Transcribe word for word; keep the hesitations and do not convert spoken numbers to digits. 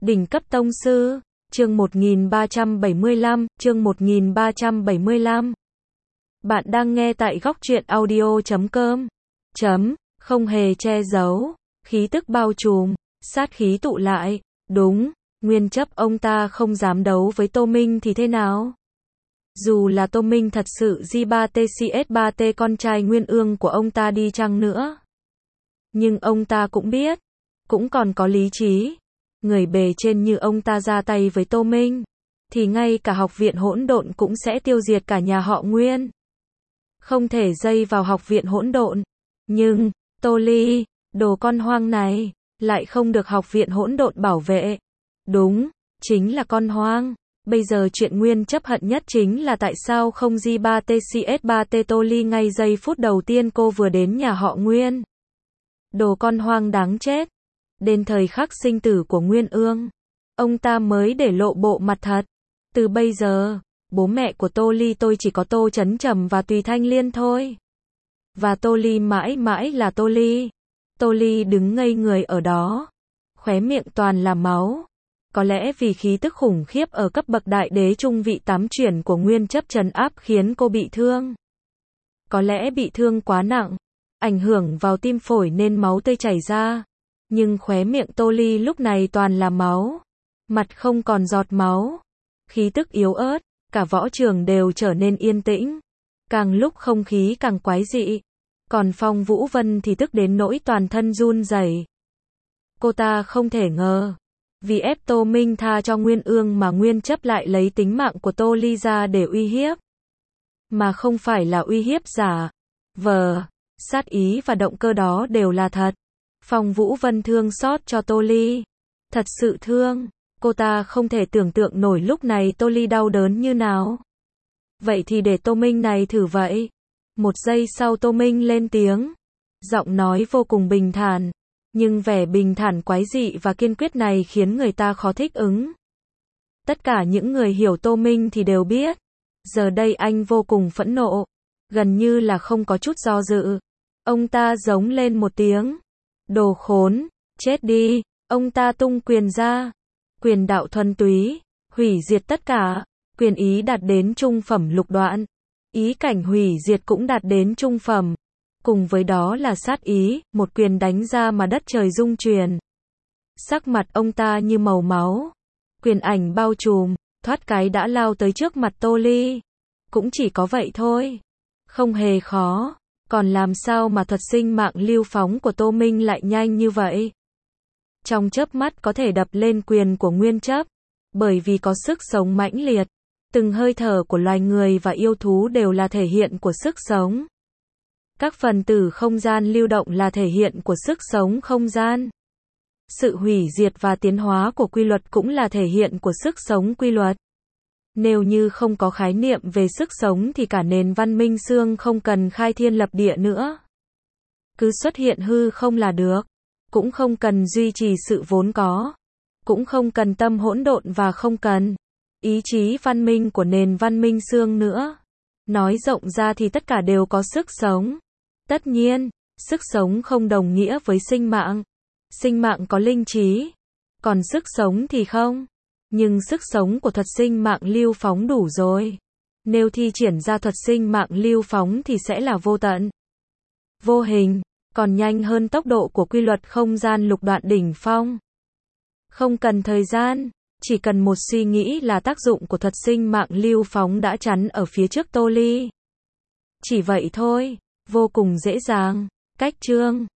Đỉnh cấp tông sư, chương một nghìn ba trăm bảy mươi lăm, chương một nghìn ba trăm bảy mươi lăm. Bạn đang nghe tại góc truyện audio chấm com. Chấm, không hề che giấu, khí tức bao trùm, sát khí tụ lại, đúng, nguyên chấp ông ta không dám đấu với Tô Minh thì thế nào? Dù là Tô Minh thật sự G ba T C S ba T con trai Nguyên Ương của ông ta đi chăng nữa. Nhưng ông ta cũng biết, cũng còn có lý trí. Người bề trên như ông ta ra tay với Tô Minh, thì ngay cả học viện hỗn độn cũng sẽ tiêu diệt cả nhà họ Nguyên. Không thể dây vào học viện hỗn độn. Nhưng, Tô Ly, đồ con hoang này, lại không được học viện hỗn độn bảo vệ. Đúng, chính là con hoang. Bây giờ chuyện Nguyên chấp hận nhất chính là tại sao không G ba T C S ba T Tô Ly ngay giây phút đầu tiên cô vừa đến nhà họ Nguyên. Đồ con hoang đáng chết. Đến thời khắc sinh tử của Nguyên Ương, ông ta mới để lộ bộ mặt thật. Từ bây giờ, bố mẹ của Tô Ly tôi chỉ có Tô Chấn Trầm và Tùy Thanh Liên thôi. Và Tô Ly mãi mãi là Tô Ly. Tô Ly đứng ngây người ở đó, khóe miệng toàn là máu. Có lẽ vì khí tức khủng khiếp ở cấp bậc đại đế trung vị tám chuyển của Nguyên chấp trấn áp khiến cô bị thương. Có lẽ bị thương quá nặng, ảnh hưởng vào tim phổi nên máu tươi chảy ra. Nhưng khóe miệng Tô Ly lúc này toàn là máu, mặt không còn giọt máu. Khí tức yếu ớt, cả võ trường đều trở nên yên tĩnh. Càng lúc không khí càng quái dị. Còn Phong Vũ Vân thì tức đến nỗi toàn thân run rẩy. Cô ta không thể ngờ, vì ép Tô Minh tha cho Nguyên Ương mà Nguyên chấp lại lấy tính mạng của Tô Ly ra để uy hiếp. Mà không phải là uy hiếp giả. Vờ, sát ý và động cơ đó đều là thật. Phong Vũ Vân thương xót cho Tô Ly. Thật sự thương. Cô ta không thể tưởng tượng nổi lúc này Tô Ly đau đớn như nào. Vậy thì để Tô Minh này thử vậy. Một giây sau Tô Minh lên tiếng. Giọng nói vô cùng bình thản. Nhưng vẻ bình thản quái dị và kiên quyết này khiến người ta khó thích ứng. Tất cả những người hiểu Tô Minh thì đều biết. Giờ đây anh vô cùng phẫn nộ. Gần như là không có chút do dự. Ông ta giống lên một tiếng. Đồ khốn, chết đi. Ông ta tung quyền ra. Quyền đạo thuần túy, hủy diệt tất cả. Quyền ý đạt đến trung phẩm lục đoạn. Ý cảnh hủy diệt cũng đạt đến trung phẩm. Cùng với đó là sát ý, một quyền đánh ra mà đất trời rung chuyển. Sắc mặt ông ta như màu máu. Quyền ảnh bao trùm, thoát cái đã lao tới trước mặt Tô Ly. Cũng chỉ có vậy thôi. Không hề khó. Còn làm sao mà thuật sinh mạng lưu phóng của Tô Minh lại nhanh như vậy? Trong chớp mắt có thể đập lên quyền của Nguyên chấp. Bởi vì có sức sống mãnh liệt. Từng hơi thở của loài người và yêu thú đều là thể hiện của sức sống. Các phần tử không gian lưu động là thể hiện của sức sống không gian. Sự hủy diệt và tiến hóa của quy luật cũng là thể hiện của sức sống quy luật. Nếu như không có khái niệm về sức sống thì cả nền văn minh xương không cần khai thiên lập địa nữa. Cứ xuất hiện hư không là được. Cũng không cần duy trì sự vốn có. Cũng không cần tâm hỗn độn và không cần ý chí văn minh của nền văn minh xương nữa. Nói rộng ra thì tất cả đều có sức sống. Tất nhiên, sức sống không đồng nghĩa với sinh mạng. Sinh mạng có linh trí. Còn sức sống thì không. Nhưng sức sống của thuật sinh mạng lưu phóng đủ rồi. Nếu thi triển ra thuật sinh mạng lưu phóng thì sẽ là vô tận, vô hình, còn nhanh hơn tốc độ của quy luật không gian lục đoạn đỉnh phong. Không cần thời gian, chỉ cần một suy nghĩ là tác dụng của thuật sinh mạng lưu phóng đã chắn ở phía trước Tô Ly. Chỉ vậy thôi, vô cùng dễ dàng. Cách chương